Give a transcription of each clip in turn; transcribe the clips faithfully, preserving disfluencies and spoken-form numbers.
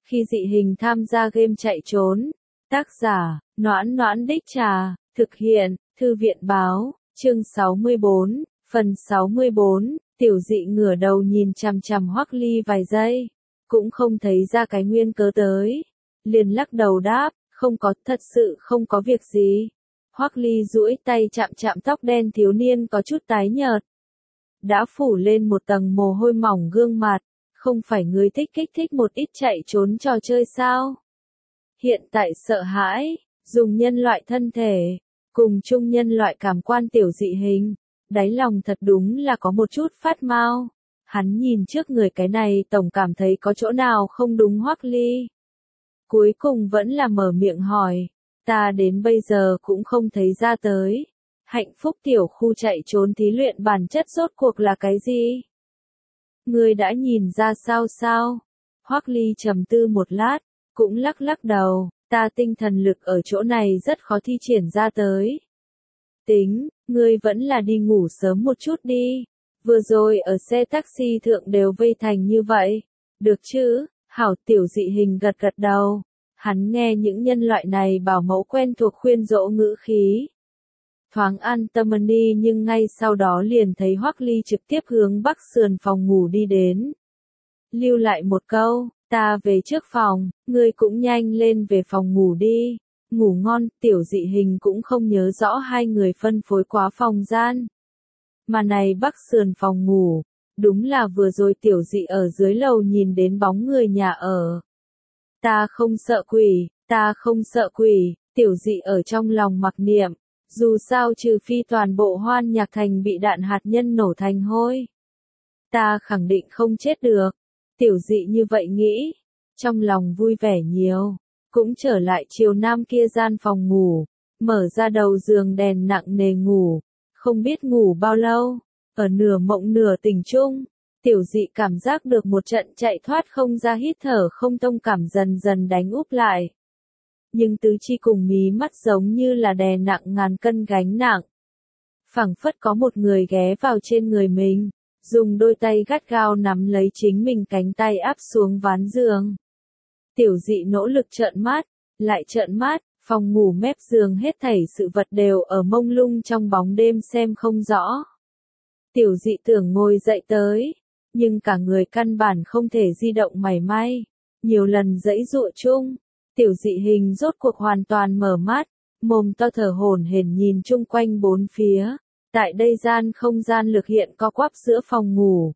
Khi dị hình tham gia game chạy trốn. Tác giả, Noãn Noãn Đích Trà, thực hiện, Thư viện báo, chương sáu mươi bốn, phần sáu mươi bốn, tiểu dị ngửa đầu nhìn chằm chằm Hoắc Ly vài giây, cũng không thấy ra cái nguyên cớ tới. Liền lắc đầu đáp, không có, thật sự không có việc gì. Hoắc Ly duỗi tay chạm chạm tóc đen thiếu niên có chút tái nhợt. Đã phủ lên một tầng mồ hôi mỏng gương mặt, không phải người thích kích thích một ít chạy trốn trò chơi sao? Hiện tại sợ hãi, dùng nhân loại thân thể, cùng chung nhân loại cảm quan tiểu dị hình, đáy lòng thật đúng là có một chút phát mau. Hắn nhìn trước người cái này tổng cảm thấy có chỗ nào không đúng. Hoắc Ly cuối cùng vẫn là mở miệng hỏi, ta đến bây giờ cũng không thấy ra tới. Hạnh phúc tiểu khu chạy trốn thí luyện bản chất rốt cuộc là cái gì? Ngươi đã nhìn ra sao sao? Hoắc Ly trầm tư một lát, cũng lắc lắc đầu, ta tinh thần lực ở chỗ này rất khó thi triển ra tới. Tính, ngươi vẫn là đi ngủ sớm một chút đi. Vừa rồi ở xe taxi thượng đều vây thành như vậy. Được chứ? Hảo tiểu dị hình gật gật đầu. Hắn nghe những nhân loại này bảo mẫu quen thuộc khuyên dỗ ngữ khí. Thoáng an tâm đi, nhưng ngay sau đó liền thấy Hoắc Ly trực tiếp hướng bắc sườn phòng ngủ đi đến. Lưu lại một câu, ta về trước phòng, ngươi cũng nhanh lên về phòng ngủ đi. Ngủ ngon, tiểu dị hình cũng không nhớ rõ hai người phân phối quá phòng gian. Mà này bắc sườn phòng ngủ, đúng là vừa rồi tiểu dị ở dưới lầu nhìn đến bóng người nhà ở. Ta không sợ quỷ, ta không sợ quỷ, tiểu dị ở trong lòng mặc niệm. Dù sao trừ phi toàn bộ Hoan Nhạc Thành bị đạn hạt nhân nổ thành hôi, ta khẳng định không chết được. Tiểu dị như vậy nghĩ, trong lòng vui vẻ nhiều, cũng trở lại chiều nam kia gian phòng ngủ, mở ra đầu giường đèn nặng nề ngủ, không biết ngủ bao lâu, ở nửa mộng nửa tỉnh chung, tiểu dị cảm giác được một trận chạy thoát không ra hít thở không thông cảm dần dần đánh úp lại. Nhưng tứ chi cùng mí mắt giống như là đè nặng ngàn cân gánh nặng. Phảng phất có một người ghé vào trên người mình, dùng đôi tay gắt gao nắm lấy chính mình cánh tay áp xuống ván giường. Tiểu dị nỗ lực trợn mắt, lại trợn mắt, phòng ngủ mép giường hết thảy sự vật đều ở mông lung trong bóng đêm xem không rõ. Tiểu dị tưởng ngồi dậy tới, nhưng cả người căn bản không thể di động mảy may, nhiều lần giãy giụa chung. Tiểu dị hình rốt cuộc hoàn toàn mở mắt, mồm to thở hổn hển nhìn chung quanh bốn phía. Tại đây gian không gian lực hiện co quắp giữa phòng ngủ.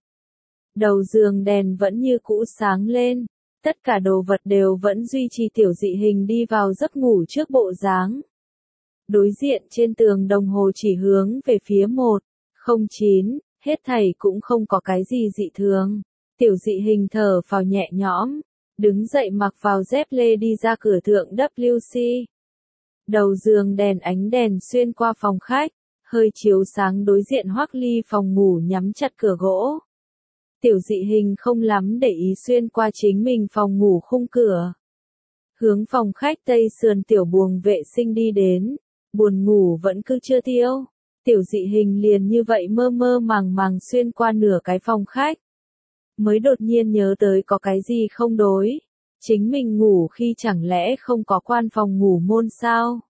Đầu giường đèn vẫn như cũ sáng lên, tất cả đồ vật đều vẫn duy trì tiểu dị hình đi vào giấc ngủ trước bộ dáng. Đối diện trên tường đồng hồ chỉ hướng về phía một không chín, hết thảy cũng không có cái gì dị thường. Tiểu dị hình thở phào nhẹ nhõm. Đứng dậy mặc vào dép lê đi ra cửa thượng W C. Đầu giường đèn ánh đèn xuyên qua phòng khách, hơi chiếu sáng đối diện Hoắc Ly phòng ngủ nhắm chặt cửa gỗ. Tiểu dị hình không lắm để ý xuyên qua chính mình phòng ngủ khung cửa. Hướng phòng khách tây sườn tiểu buồng vệ sinh đi đến, buồn ngủ vẫn cứ chưa tiêu. Tiểu dị hình liền như vậy mơ mơ màng màng xuyên qua nửa cái phòng khách. Mới đột nhiên nhớ tới có cái gì không đối. Chính mình ngủ khi chẳng lẽ không có quan phòng ngủ môn sao?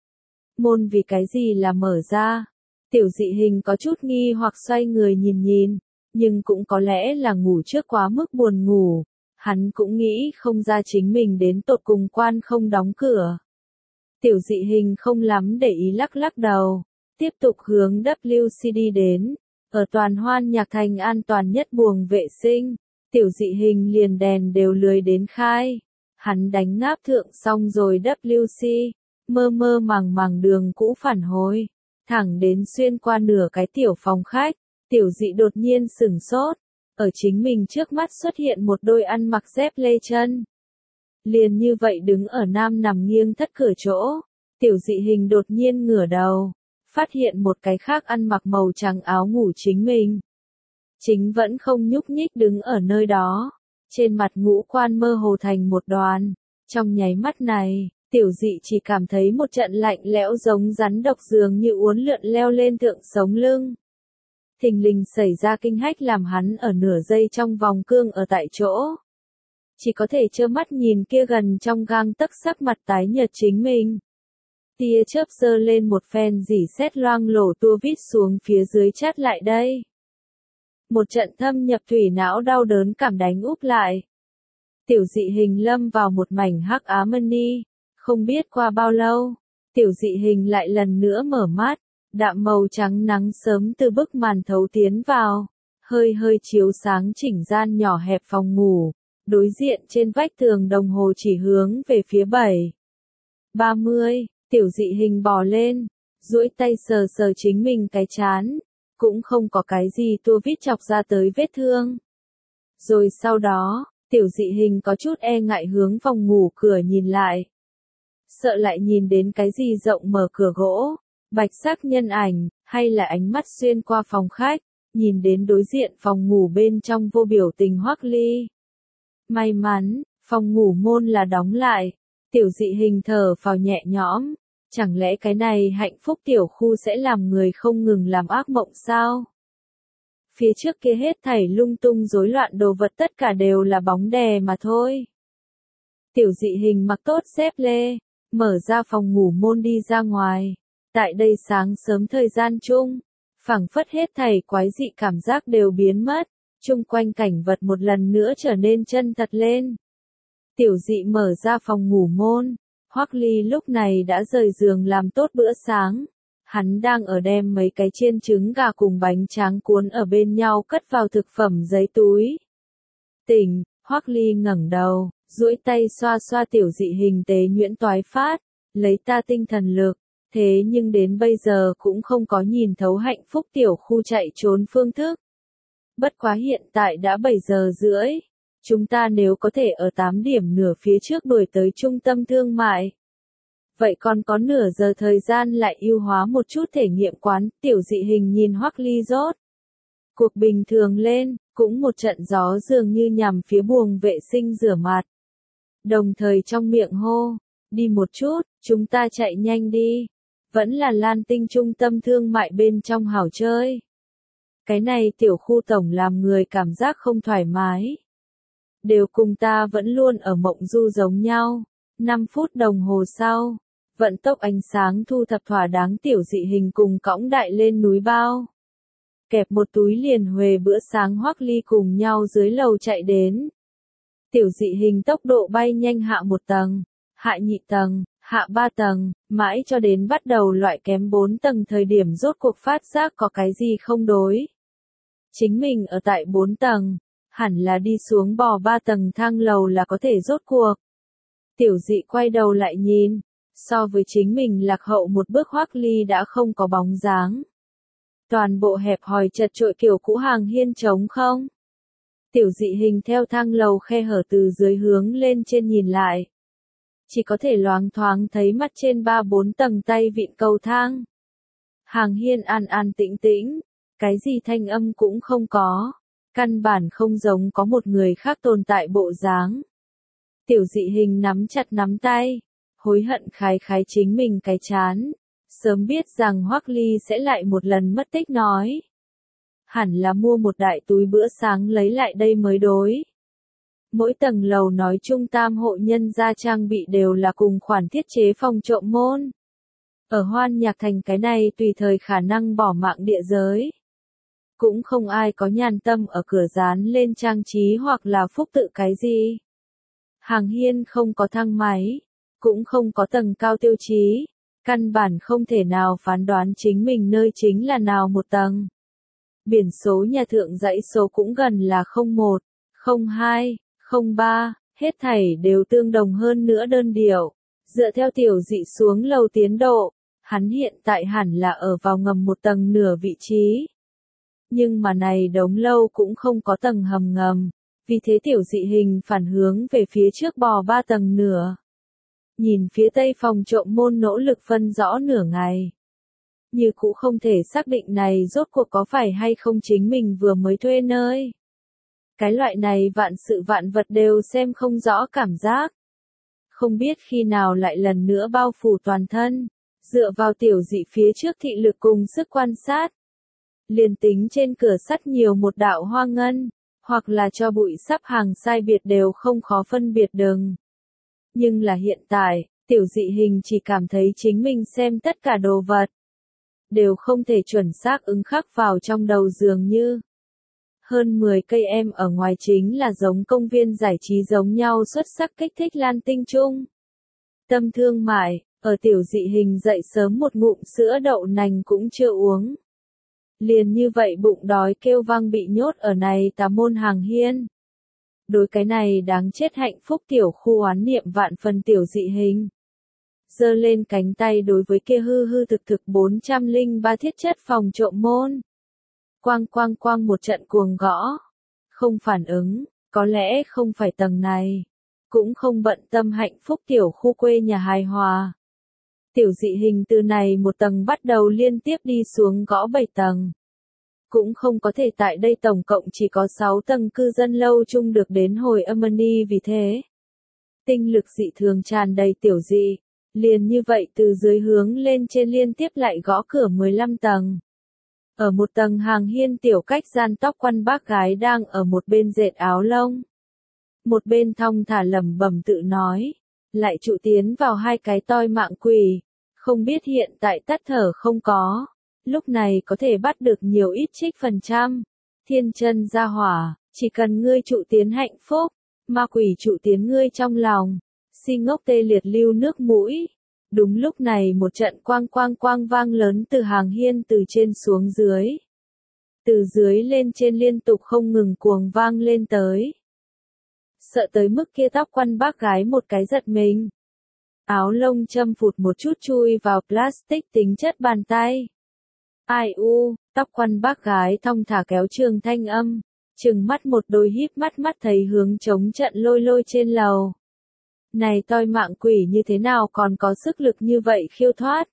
Môn vì cái gì là mở ra? Tiểu dị hình có chút nghi hoặc xoay người nhìn nhìn, nhưng cũng có lẽ là ngủ trước quá mức buồn ngủ. Hắn cũng nghĩ không ra chính mình đến tột cùng quan không đóng cửa. Tiểu dị hình không lắm để ý lắc lắc đầu, tiếp tục hướng W C đi đến. Ở toàn Hoan Nhạc Thành an toàn nhất buồng vệ sinh, tiểu dị hình liền đèn đều lười đến khai. Hắn đánh ngáp thượng xong rồi W C, mơ mơ màng màng đường cũ phản hồi, thẳng đến xuyên qua nửa cái tiểu phòng khách, tiểu dị đột nhiên sửng sốt, ở chính mình trước mắt xuất hiện một đôi ăn mặc dép lê chân. Liền như vậy đứng ở nam nằm nghiêng thất cửa chỗ, tiểu dị hình đột nhiên ngửa đầu. Phát hiện một cái khác ăn mặc màu trắng áo ngủ chính mình. Chính vẫn không nhúc nhích đứng ở nơi đó. Trên mặt ngũ quan mơ hồ thành một đoàn. Trong nháy mắt này, tiểu dị chỉ cảm thấy một trận lạnh lẽo giống rắn độc dường như uốn lượn leo lên thượng sống lưng. Thình lình xảy ra kinh hách làm hắn ở nửa giây trong vòng cương ở tại chỗ. chỉ có thể trơ mắt nhìn kia gần trong gang tấc sắc mặt tái nhợt chính mình. Tia chớp giơ lên một phen rỉ sét loang lổ tua vít xuống phía dưới chát lại đây. Một trận thâm nhập thủy não đau đớn cảm đánh úp lại. Tiểu dị hình lâm vào một mảnh hắc ám ni, không biết qua bao lâu, tiểu dị hình lại lần nữa mở mắt, đạm màu trắng nắng sớm từ bức màn thấu tiến vào, hơi hơi chiếu sáng chỉnh gian nhỏ hẹp phòng ngủ, đối diện trên vách tường đồng hồ chỉ hướng về phía bảy. ba mươi, tiểu dị hình bò lên, duỗi tay sờ sờ chính mình cái trán, cũng không có cái gì tua vít chọc ra tới vết thương. Rồi sau đó, tiểu dị hình có chút e ngại hướng phòng ngủ cửa nhìn lại. Sợ lại nhìn đến cái gì rộng mở cửa gỗ, bạch sắc nhân ảnh, hay là ánh mắt xuyên qua phòng khách, nhìn đến đối diện phòng ngủ bên trong vô biểu tình Hoắc Ly. May mắn, phòng ngủ môn là đóng lại, tiểu dị hình thở phào nhẹ nhõm, chẳng lẽ cái này hạnh phúc tiểu khu sẽ làm người không ngừng làm ác mộng sao? Phía trước kia hết thảy lung tung rối loạn đồ vật tất cả đều là bóng đè mà thôi. Tiểu dị hình mặc tốt dép lê, mở ra phòng ngủ môn đi ra ngoài. Tại đây sáng sớm thời gian chung, phảng phất hết thảy quái dị cảm giác đều biến mất, chung quanh cảnh vật một lần nữa trở nên chân thật lên. Tiểu dị mở ra phòng ngủ môn, Hoắc Ly lúc này đã rời giường làm tốt bữa sáng. Hắn đang ở đem mấy cái chiên trứng gà cùng bánh tráng cuốn ở bên nhau cất vào thực phẩm giấy túi. Tỉnh, Hoắc Ly ngẩng đầu, duỗi tay xoa xoa tiểu dị hình tế nhuyễn toái phát, lấy ta tinh thần lực, thế nhưng đến bây giờ cũng không có nhìn thấu hạnh phúc tiểu khu chạy trốn phương thức. Bất quá hiện tại đã bảy giờ rưỡi, chúng ta nếu có thể ở tám điểm nửa phía trước đuổi tới trung tâm thương mại. Vậy còn có nửa giờ thời gian lại ưu hóa một chút thể nghiệm quán, tiểu dị hình nhìn Hoắc Ly rốt. Cuộc bình thường lên, cũng một trận gió dường như nhằm phía buồng vệ sinh rửa mặt. Đồng thời trong miệng hô, đi một chút, chúng ta chạy nhanh đi. Vẫn là Lan Tinh trung tâm thương mại bên trong hảo chơi. Cái này tiểu khu tổng làm người cảm giác không thoải mái. Đều cùng ta vẫn luôn ở mộng du giống nhau. năm phút đồng hồ sau, vận tốc ánh sáng thu thập thỏa đáng tiểu dị hình cùng cõng đại lên núi bao. Kẹp một túi liền huề bữa sáng Hoắc Ly cùng nhau dưới lầu chạy đến. Tiểu dị hình tốc độ bay nhanh hạ một tầng, hạ nhị tầng, hạ ba tầng, mãi cho đến bắt đầu loại kém bốn tầng thời điểm rốt cuộc phát giác có cái gì không đối. Chính mình ở tại bốn tầng, hẳn là đi xuống bò ba tầng thang lầu là có thể rốt cuộc. Tiểu dị quay đầu lại nhìn, so với chính mình lạc hậu một bước Hoắc Ly đã không có bóng dáng. Toàn bộ hẹp hòi chật chội kiểu cũ hàng hiên trống không. Tiểu dị hình theo thang lầu khe hở từ dưới hướng lên trên nhìn lại. Chỉ có thể loáng thoáng thấy mắt trên ba bốn tầng tay vịn cầu thang. Hàng hiên an an tĩnh tĩnh, cái gì thanh âm cũng không có, căn bản không giống có một người khác tồn tại bộ dáng. Tiểu dị hình nắm chặt nắm tay, hối hận khái khái chính mình cái chán, sớm biết rằng Hoắc Ly sẽ lại một lần mất tích nói. Hẳn là mua một đại túi bữa sáng lấy lại đây mới đối. Mỗi tầng lầu nói chung tam hộ nhân gia trang bị đều là cùng khoản thiết chế phòng trộm môn. Ở Hoan Nhạc Thành cái này tùy thời khả năng bỏ mạng địa giới. Cũng không ai có nhàn tâm ở cửa dán lên trang trí hoặc là phúc tự cái gì. Hàng hiên không có thang máy, cũng không có tầng cao tiêu chí, căn bản không thể nào phán đoán chính mình nơi chính là nào một tầng. Biển số nhà thượng dãy số cũng gần là không một, không hai, không ba, hết thảy đều tương đồng hơn nữa đơn điệu. Dựa theo tiểu dị xuống lầu tiến độ, hắn hiện tại hẳn là ở vào ngầm một tầng nửa vị trí. Nhưng mà này đống lâu cũng không có tầng hầm ngầm, vì thế tiểu dị hình phản hướng về phía trước bò ba tầng nửa. Nhìn phía tây phòng trộm môn nỗ lực phân rõ nửa ngày. Như cũ không thể xác định này rốt cuộc có phải hay không chính mình vừa mới thuê nơi. Cái loại này vạn sự vạn vật đều xem không rõ cảm giác. Không biết khi nào lại lần nữa bao phủ toàn thân, dựa vào tiểu dị phía trước thị lực cùng sức quan sát. Liền tính trên cửa sắt nhiều một đạo hoa ngân, hoặc là cho bụi sắp hàng sai biệt đều không khó phân biệt đừng. Nhưng là hiện tại, tiểu dị hình chỉ cảm thấy chính mình xem tất cả đồ vật đều không thể chuẩn xác ứng khắc vào trong đầu dường như. Hơn mười cây em ở ngoài chính là giống công viên giải trí giống nhau xuất sắc kích thích lan tinh chung. Tâm thương mại, ở tiểu dị hình dậy sớm một ngụm sữa đậu nành cũng chưa uống. Liền như vậy bụng đói kêu vang bị nhốt ở này tà môn hàng hiên. Đối cái này đáng chết hạnh phúc tiểu khu oán niệm vạn phần tiểu dị hình. Giơ lên cánh tay đối với kia hư hư thực thực bốn trăm lẻ ba thiết chất phòng trộm môn. Quang quang quang một trận cuồng gõ. Không phản ứng, có lẽ không phải tầng này. Cũng không bận tâm hạnh phúc tiểu khu quê nhà hài hòa. Tiểu dị hình từ này một tầng bắt đầu liên tiếp đi xuống gõ bảy tầng. Cũng không có thể tại đây tổng cộng chỉ có sáu tầng cư dân lâu chung được đến hồi âm ni vì thế. Tinh lực dị thường tràn đầy tiểu dị, liền như vậy từ dưới hướng lên trên liên tiếp lại gõ cửa mười lăm tầng. Ở một tầng hàng hiên tiểu cách gian tóc quăn bác gái đang ở một bên dệt áo lông. Một bên thong thả lẩm bẩm tự nói, lại trụ tiến vào hai cái toi mạng quỷ, không biết hiện tại tắt thở không có, lúc này có thể bắt được nhiều ít trích phần trăm. Thiên chân ra hỏa, chỉ cần ngươi trụ tiến hạnh phúc, ma quỷ trụ tiến ngươi trong lòng, si ngốc tê liệt lưu nước mũi. Đúng lúc này một trận quang quang quang vang lớn từ hàng hiên từ trên xuống dưới. Từ dưới lên trên liên tục không ngừng cuồng vang lên tới. Sợ tới mức kia tóc quăn bác gái một cái giật mình. Áo lông châm phụt một chút chui vào plastic tính chất bàn tay. Ai u, tóc quăn bác gái thong thả kéo trường thanh âm, trừng mắt một đôi híp mắt mắt thấy hướng chống trận lôi lôi trên lầu. Này toi mạng quỷ như thế nào còn có sức lực như vậy khiêu thoát.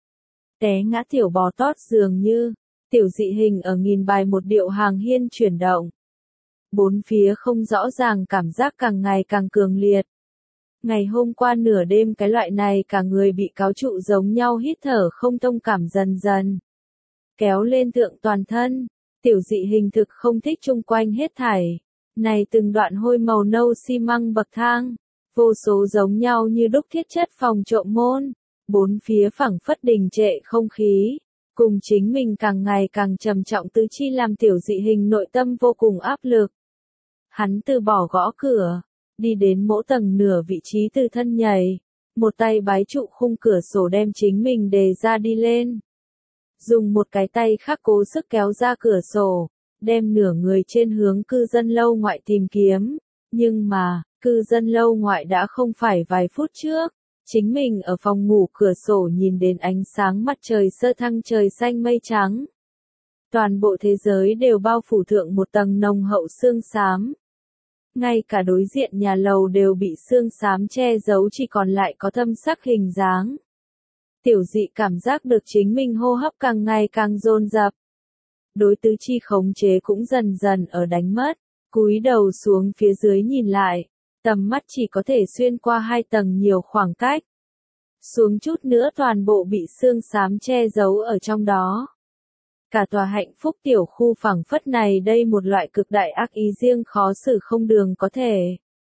Té ngã tiểu bò tót dường như, tiểu dị hình ở nghìn bài một điệu hàng hiên chuyển động. Bốn phía không rõ ràng cảm giác càng ngày càng cường liệt. Ngày hôm qua nửa đêm cái loại này cả người bị cáo trụ giống nhau hít thở không thông cảm dần dần. Kéo lên thượng toàn thân, tiểu dị hình thực không thích chung quanh hết thảy. Này từng đoạn hôi màu nâu xi măng bậc thang, vô số giống nhau như đúc thiết chất phòng trộm môn, bốn phía phẳng phất đình trệ không khí, cùng chính mình càng ngày càng trầm trọng tứ chi làm tiểu dị hình nội tâm vô cùng áp lực. Hắn từ bỏ gõ cửa, đi đến mỗi tầng nửa vị trí từ thân nhảy, một tay bái trụ khung cửa sổ đem chính mình đề ra đi lên. Dùng một cái tay khác cố sức kéo ra cửa sổ, đem nửa người trên hướng cư dân lâu ngoại tìm kiếm, nhưng mà, cư dân lâu ngoại đã không phải vài phút trước, chính mình ở phòng ngủ cửa sổ nhìn đến ánh sáng mặt trời sơ thăng trời xanh mây trắng. Toàn bộ thế giới đều bao phủ thượng một tầng nồng hậu sương xám. Ngay cả đối diện nhà lầu đều bị sương xám che giấu chỉ còn lại có thâm sắc hình dáng. Tiểu dị cảm giác được chính mình hô hấp càng ngày càng dồn dập. Đối tứ chi khống chế cũng dần dần ở đánh mất, cúi đầu xuống phía dưới nhìn lại, tầm mắt chỉ có thể xuyên qua hai tầng nhiều khoảng cách. Xuống chút nữa toàn bộ bị sương xám che giấu ở trong đó. Cả tòa hạnh phúc tiểu khu phẳng phất này đây một loại cực đại ác ý riêng khó xử không đường có thể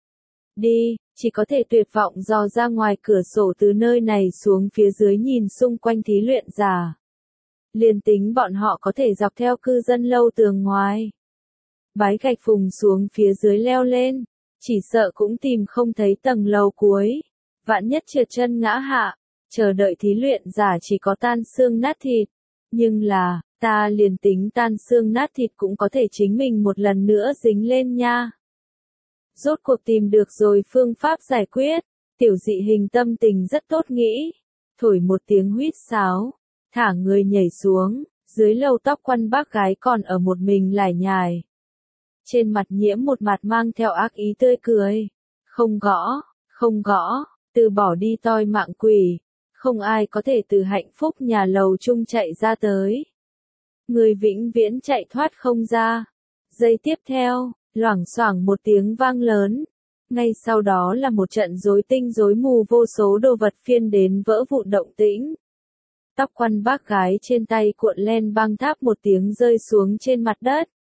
đi, chỉ có thể tuyệt vọng dò ra ngoài cửa sổ từ nơi này xuống phía dưới nhìn xung quanh thí luyện giả. Liền tính bọn họ có thể dọc theo cư dân lâu tường ngoài, bái gạch phùng xuống phía dưới leo lên, chỉ sợ cũng tìm không thấy tầng lầu cuối. Vạn nhất trượt chân ngã hạ, chờ đợi thí luyện giả chỉ có tan xương nát thịt. Nhưng là, ta liền tính tan xương nát thịt cũng có thể chính mình một lần nữa dính lên nha. Rốt cuộc tìm được rồi phương pháp giải quyết, tiểu dị hình tâm tình rất tốt nghĩ. Thổi một tiếng huýt sáo, thả người nhảy xuống, dưới lầu tóc quăn bác gái còn ở một mình lải nhải. Trên mặt nhiễm một mặt mang theo ác ý tươi cười. Không gõ, không gõ, từ bỏ đi toi mạng quỷ. Không ai có thể từ hạnh phúc nhà lầu chung chạy ra tới. Người vĩnh viễn chạy thoát không ra. Giây tiếp theo, loảng xoảng một tiếng vang lớn. Ngay sau đó là một trận rối tinh rối mù vô số đồ vật phiên đến vỡ vụn động tĩnh. Tóc quăn bác gái trên tay cuộn len băng tháp một tiếng rơi xuống trên mặt đất.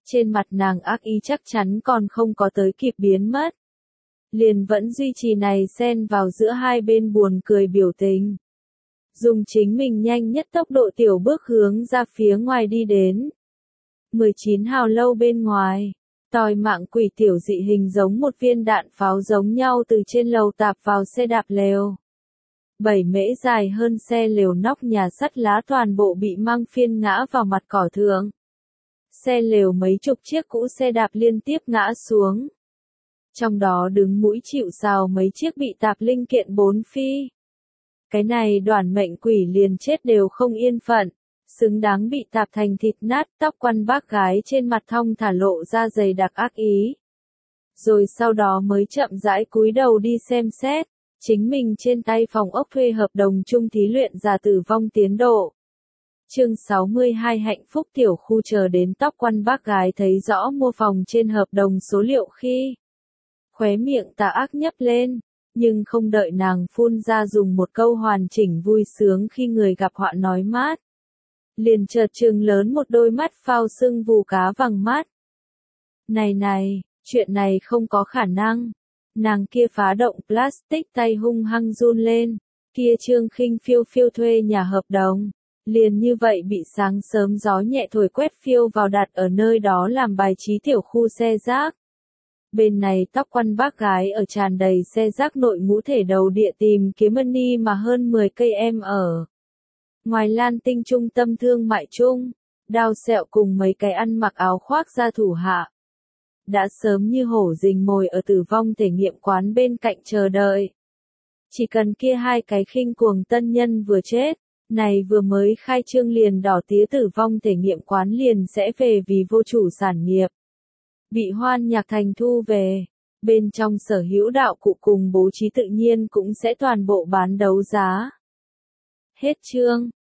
trên mặt nàng ác ý chắc chắn còn không có tới kịp biến mất. Liền vẫn duy trì này xen vào giữa hai bên buồn cười biểu tình. Dùng chính mình nhanh nhất tốc độ tiểu bước hướng ra phía ngoài đi đến. mười chín hào lâu bên ngoài, tòi mạng quỷ tiểu dị hình giống một viên đạn pháo giống nhau từ trên lầu tạp vào xe đạp lều. Bảy mễ dài hơn xe lều nóc nhà sắt lá toàn bộ bị mang phiên ngã vào mặt cỏ thượng. Xe lều mấy chục chiếc cũ xe đạp liên tiếp ngã xuống. Trong đó đứng mũi chịu sào mấy chiếc bị tạp linh kiện bốn phi. Cái này đoàn mệnh quỷ liền chết đều không yên phận, xứng đáng bị tạp thành thịt nát. Tóc quăn bác gái trên mặt thong thả lộ ra dày đặc ác ý. Rồi sau đó mới chậm rãi cúi đầu đi xem xét, chính mình trên tay phòng ốc thuê hợp đồng chung thí luyện giả tử vong tiến độ. Chương sáu mươi hai hạnh phúc tiểu khu. Chờ đến tóc quăn bác gái thấy rõ mua phòng trên hợp đồng số liệu khi khóe miệng tà ác nhấp lên, nhưng không đợi nàng phun ra dùng một câu hoàn chỉnh vui sướng khi người gặp họa nói mát. Liền chợt trừng lớn một đôi mắt phao sưng vù cá vàng mắt. Này này, chuyện này không có khả năng. Nàng kia phá động plastic tay hung hăng run lên, kia Trương Khinh phiêu phiêu thuê nhà hợp đồng. Liền như vậy bị sáng sớm gió nhẹ thổi quét phiêu vào đặt ở nơi đó làm bài trí tiểu khu xe rác. Bên này tóc quăn bác gái ở tràn đầy xe rác nội ngũ thể đầu địa tìm kiếm money mà hơn mười cây em ở. Ngoài Lan Tinh trung tâm thương mại chung, đao sẹo cùng mấy cái ăn mặc áo khoác ra thủ hạ. Đã sớm như hổ rình mồi ở tử vong thể nghiệm quán bên cạnh chờ đợi. Chỉ cần kia hai cái khinh cuồng tân nhân vừa chết, này vừa mới khai trương liền đỏ tía tử vong thể nghiệm quán liền sẽ về vì vô chủ sản nghiệp. Bị Hoan Nhạc Thành thu về, bên trong sở hữu đạo cụ cùng bố trí tự nhiên cũng sẽ toàn bộ bán đấu giá. Hết chương.